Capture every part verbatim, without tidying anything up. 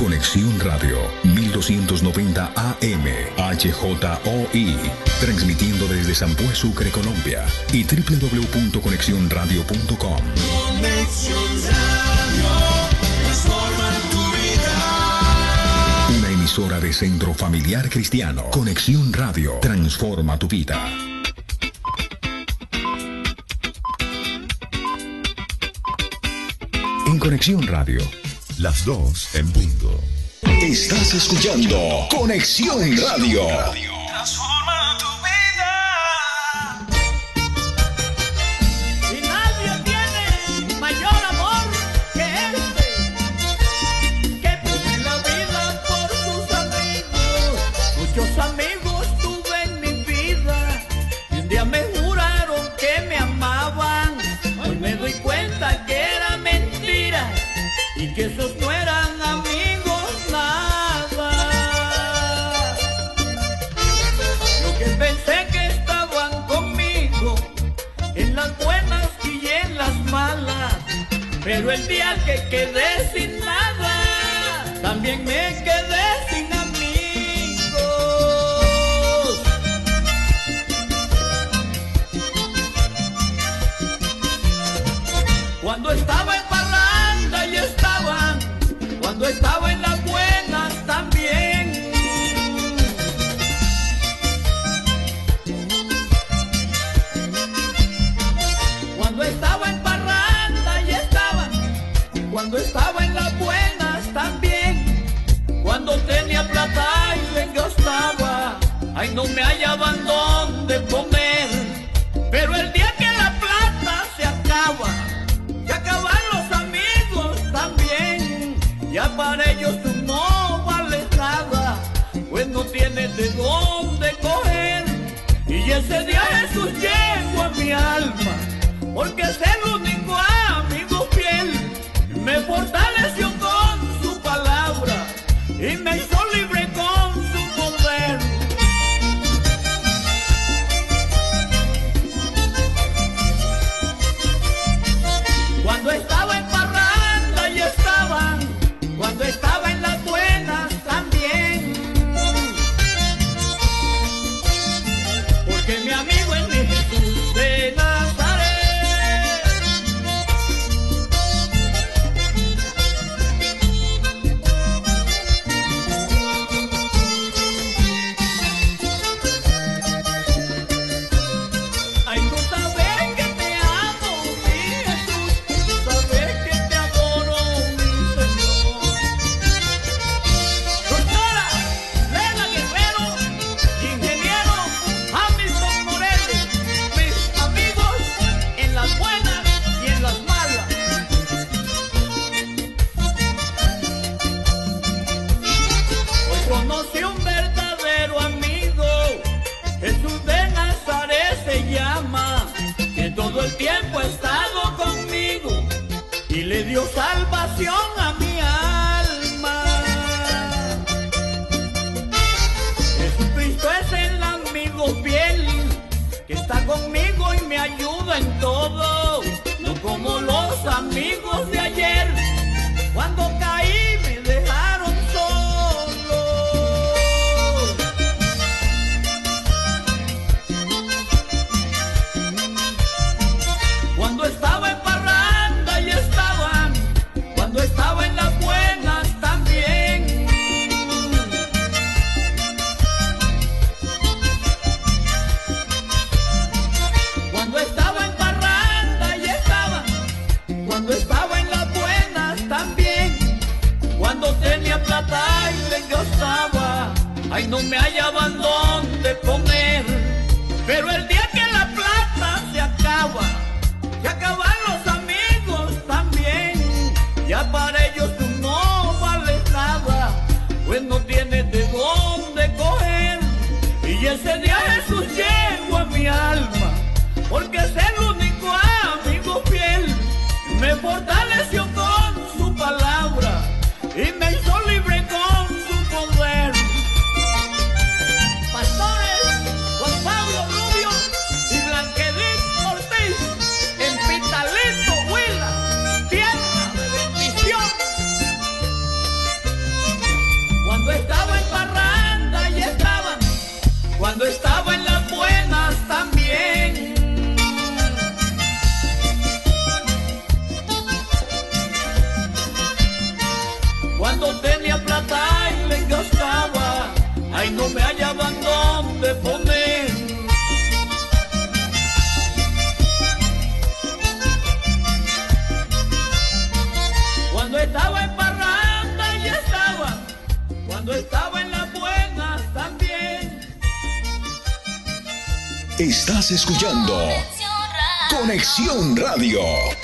Conexión Radio, mil doscientos noventa A M, H J O I, transmitiendo desde San Juan, Sucre, Colombia, y doble u doble u doble u punto conexión radio punto com. Conexión Radio, transforma tu vida. Una emisora de Centro Familiar Cristiano. Conexión Radio, transforma tu vida. En Conexión Radio, las dos en punto. Estás escuchando Conexión Radio. Transforma tu vida. Y nadie tiene mayor amor que este, que pone la vida por sus amigos. Muchos amigos tuve en mi vida y un día me juraron que me amaban. Hoy me doy cuenta que era mentira y que esos no eran amigos nada. Lo que pensé que estaban conmigo en las buenas y en las malas, pero el día que quedé sin nada, también me quedé sin amigos. Cuando estaba en parranda y estaban, cuando estaba en las buenas también. Cuando estaba en parranda y estaban, cuando estaba en las buenas también. Cuando tenía plata y le gastaba, ay, no me hallaban dónde comer. Pero el día que la plata se acaba, se acaban los amigos también. Ya para ellos tú no vales nada, pues no tienes de dónde coger. Y ese día Jesús llegó a mi alma, porque es el único amigo fiel. Me fortaleció con su palabra y me hizo libre con su poder. Cuando estaba en parranda y estaban, cuando estaba en las buenas también. Porque mi amigo es mi Jesús de Nazaret. Ay, tú sabes que te amo, mi Jesús, tú sabes que te adoro, mi Señor. Doctora Lena Guerrero, ingeniero Hamilton Morales, mis amigos en las buenas y en las malas. Hoy conocí un verdadero amigo, Jesús de Nazaret se llama, que todo el tiempo ha estado conmigo y le dio salvación a mi alma. Jesucristo es el amigo fiel, que está conmigo y me ayuda en todo, no como los amigos de ayer, cuando caí me dejaron solo. Cuando estaba en parranda y estaban, cuando estaba en las buenas también. Cuando estaba en parranda y estaban, cuando estaba en las buenas también. Cuando tenía plata y le gastaba, ay, no me hallaban dónde poner. Pero el día que la plata se acaba, se acaban los amigos también. Ya para ellos tú no vales nada, pues no tienes de dónde coger. Y ese día Jesús llegó a mi alma, porque es el único amigo fiel. Me fortaleció con su palabra y me hizo libre con su poder. Pastores Juan Pablo Rubio y Blanquedín Ortiz, en Pitalito, Huila, tierra de bendición. cuando tenía plata y le gastaba, ay no me hallaban dónde poner. Cuando estaba en parranda y estaba, cuando estaba en las buenas también. Estás escuchando Conexión Radio.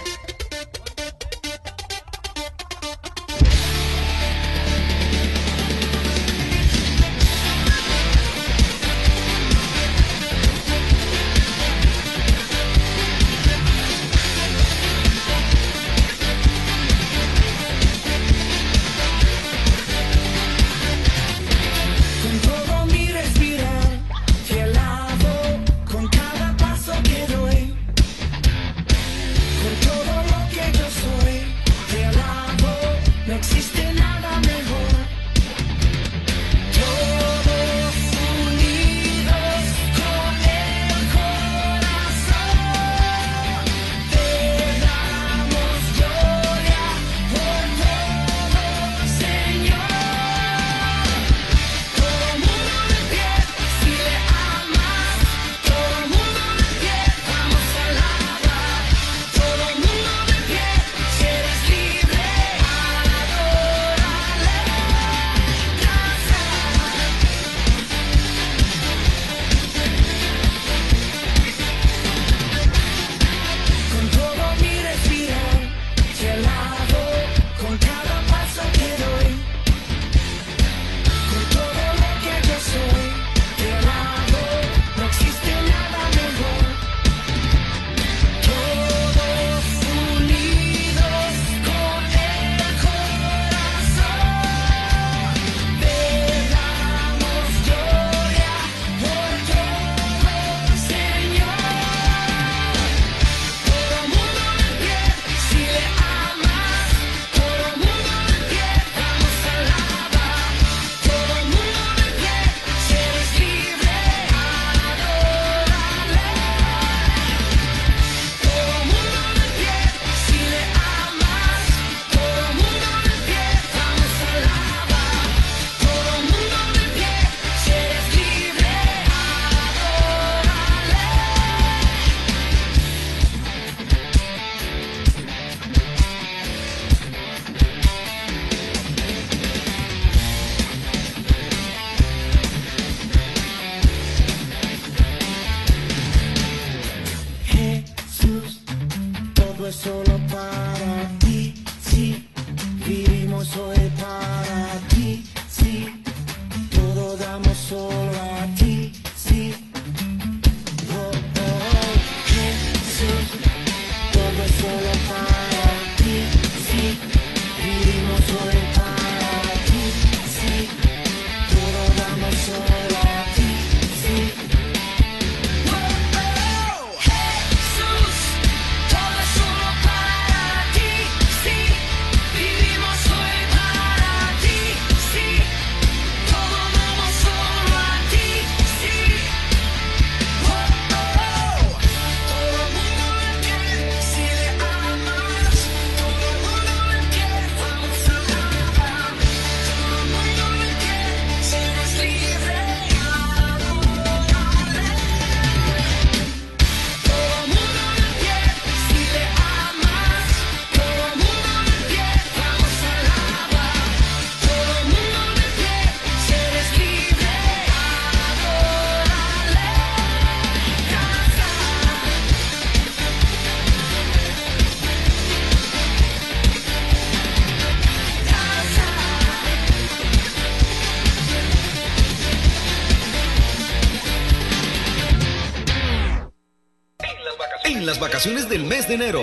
En las vacaciones del mes de enero,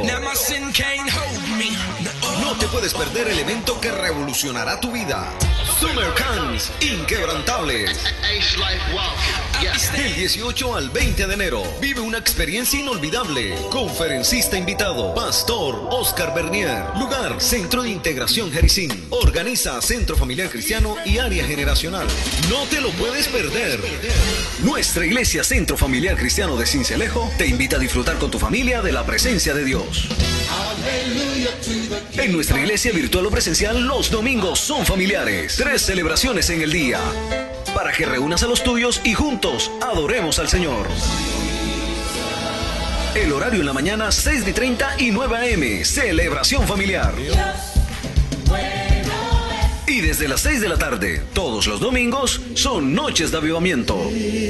no te puedes perder el evento que revolucionará tu vida. Summer Camps Inquebrantables. Del dieciocho al veinte de enero, vive una experiencia inolvidable. Conferencista invitado, Pastor Oscar Bernier. Lugar, Centro de Integración Jericín. Organiza Centro Familiar Cristiano y Área Generacional. No te lo puedes perder. Nuestra Iglesia Centro Familiar Cristiano de Sincelejo te invita a disfrutar con tu familia de la presencia de Dios. Hallelujah to the En nuestra iglesia virtual o presencial, los domingos son familiares. Tres celebraciones en el día, para que reúnas a los tuyos y juntos adoremos al Señor. El horario en la mañana, seis y treinta y nueve a eme, celebración familiar. Y desde las seis de la tarde, todos los domingos, son noches de avivamiento.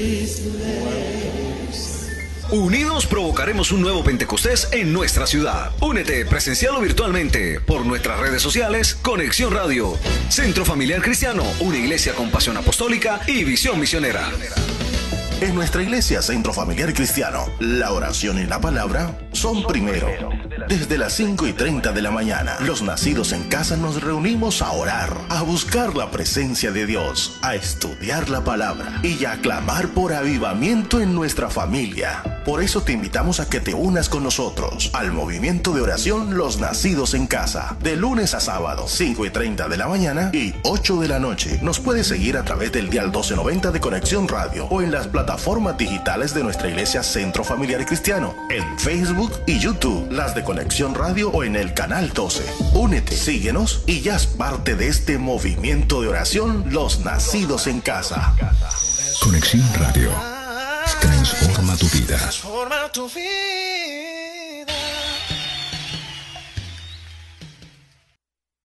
Unidos provocaremos un nuevo Pentecostés en nuestra ciudad. Únete presencial o virtualmente por nuestras redes sociales, Conexión Radio, Centro Familiar Cristiano, una iglesia con pasión apostólica y visión misionera. En nuestra iglesia Centro Familiar Cristiano, la oración y la palabra son primero. Desde las cinco y treinta de la mañana, los nacidos en casa nos reunimos a orar, a buscar la presencia de Dios, a estudiar la palabra y a clamar por avivamiento en nuestra familia. Por eso te invitamos a que te unas con nosotros al movimiento de oración Los Nacidos en Casa, de lunes a sábado, cinco y treinta de la mañana y ocho de la noche. Nos puedes seguir a través del dial doce noventa de Conexión Radio o en las plataformas digitales de nuestra iglesia Centro Familiar Cristiano, en Facebook y YouTube, las de Conexión Radio o en el canal doce. Únete, síguenos y ya es parte de este movimiento de oración Los Nacidos en Casa. Conexión Radio. Transforma tu vida. Transforma tu vida.